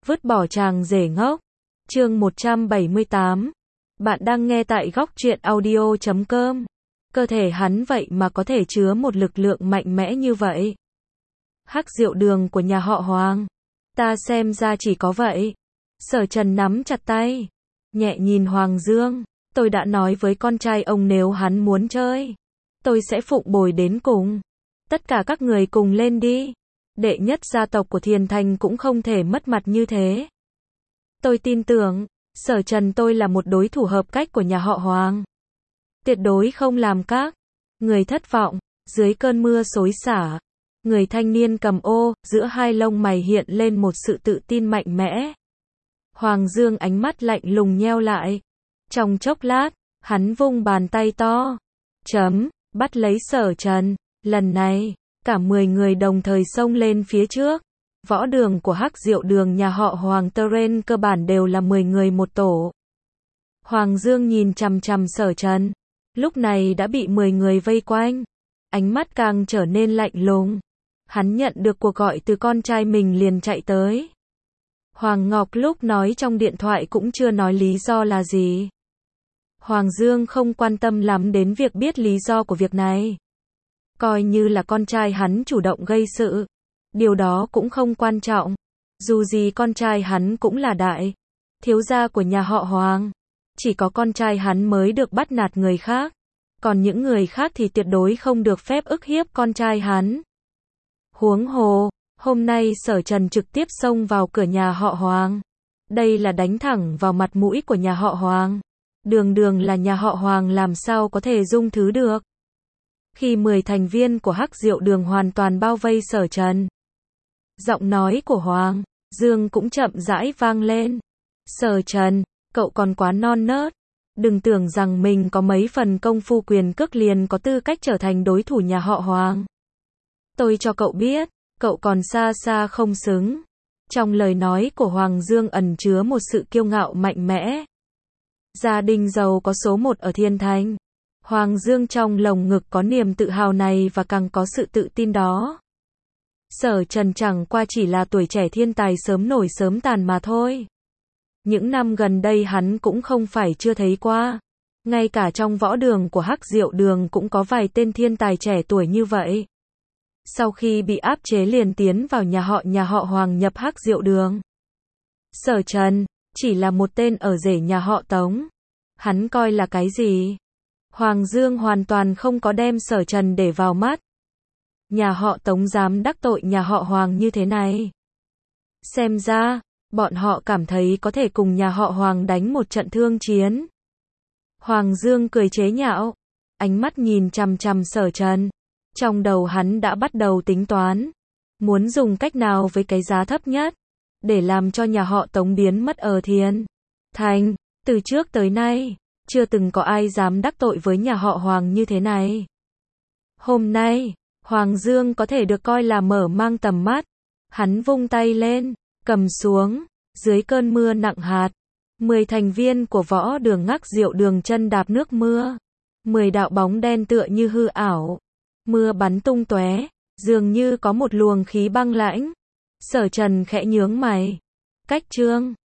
Vứt bỏ chàng rể ngốc. Chương 178. Bạn đang nghe tại góc truyện audio.com. Cơ thể hắn vậy mà có thể chứa một lực lượng mạnh mẽ như vậy. Hắc Diệu Đường của nhà họ Hoàng. Ta xem ra chỉ có vậy. Sở Trần nắm chặt tay, nhẹ nhìn Hoàng Dương. Tôi đã nói với con trai ông nếu hắn muốn chơi, tôi sẽ phụng bồi đến cùng. Tất cả các người cùng lên đi. Đệ nhất gia tộc của Thiền Thành cũng không thể mất mặt như thế. Tôi tin tưởng, Sở Trần tôi là một đối thủ hợp cách của nhà họ Hoàng. Tuyệt đối không làm các người thất vọng. Dưới cơn mưa xối xả, người thanh niên cầm ô, giữa hai lông mày hiện lên một sự tự tin mạnh mẽ. Hoàng Dương ánh mắt lạnh lùng nheo lại. Trong chốc lát, hắn vung bàn tay to, bắt lấy Sở Trần. Lần này, cả 10 người đồng thời xông lên phía trước. Võ đường của Hắc Diệu Đường nhà họ Hoàng Terrain cơ bản đều là 10 người một tổ. Hoàng Dương nhìn chằm chằm Sở Trần, lúc này đã bị 10 người vây quanh. Ánh mắt càng trở nên lạnh lùng. Hắn nhận được cuộc gọi từ con trai mình liền chạy tới. Hoàng Ngọc lúc nói trong điện thoại cũng chưa nói lý do là gì. Hoàng Dương không quan tâm lắm đến việc biết lý do của việc này. Coi như là con trai hắn chủ động gây sự. Điều đó cũng không quan trọng. Dù gì con trai hắn cũng là đại thiếu gia của nhà họ Hoàng. Chỉ có con trai hắn mới được bắt nạt người khác. Còn những người khác thì tuyệt đối không được phép ức hiếp con trai hắn. Huống hồ, hôm nay Sở Trần trực tiếp xông vào cửa nhà họ Hoàng. Đây là đánh thẳng vào mặt mũi của nhà họ Hoàng. Đường đường là nhà họ Hoàng làm sao có thể dung thứ được. Khi 10 thành viên của Hắc Diệu Đường hoàn toàn bao vây Sở Trần, giọng nói của Hoàng Dương cũng chậm rãi vang lên. Sở Trần, cậu còn quá non nớt. Đừng tưởng rằng mình có mấy phần công phu quyền cước liền có tư cách trở thành đối thủ nhà họ Hoàng. Tôi cho cậu biết, cậu còn xa xa không xứng. Trong lời nói của Hoàng Dương ẩn chứa một sự kiêu ngạo mạnh mẽ. Gia đình giàu có số 1 ở Thiên Thành. Hoàng Dương trong lồng ngực có niềm tự hào này và càng có sự tự tin đó. Sở Trần chẳng qua chỉ là tuổi trẻ thiên tài sớm nổi sớm tàn mà thôi. Những năm gần đây hắn cũng không phải chưa thấy qua. Ngay cả trong võ đường của Hắc Diệu Đường cũng có vài tên thiên tài trẻ tuổi như vậy. Sau khi bị áp chế liền tiến vào nhà họ Hoàng nhập Hắc Diệu Đường. Sở Trần chỉ là một tên ở rể nhà họ Tống. Hắn coi là cái gì? Hoàng Dương hoàn toàn không có đem Sở Trần để vào mắt. Nhà họ Tống dám đắc tội nhà họ Hoàng như thế này. Xem ra, bọn họ cảm thấy có thể cùng nhà họ Hoàng đánh một trận thương chiến. Hoàng Dương cười chế nhạo, ánh mắt nhìn chằm chằm Sở Trần. Trong đầu hắn đã bắt đầu tính toán, muốn dùng cách nào với cái giá thấp nhất, để làm cho nhà họ Tống biến mất ở Thiên Thành. Từ trước tới nay, chưa từng có ai dám đắc tội với nhà họ Hoàng như thế này. Hôm nay, Hoàng Dương có thể được coi là mở mang tầm mắt. Hắn vung tay lên, cầm xuống, dưới cơn mưa nặng hạt. 10 thành viên của võ đường Hắc Diệu Đường chân đạp nước mưa. 10 đạo bóng đen tựa như hư ảo. Mưa bắn tung tóe, dường như có một luồng khí băng lãnh. Sở Trần khẽ nhướng mày. Cách trương,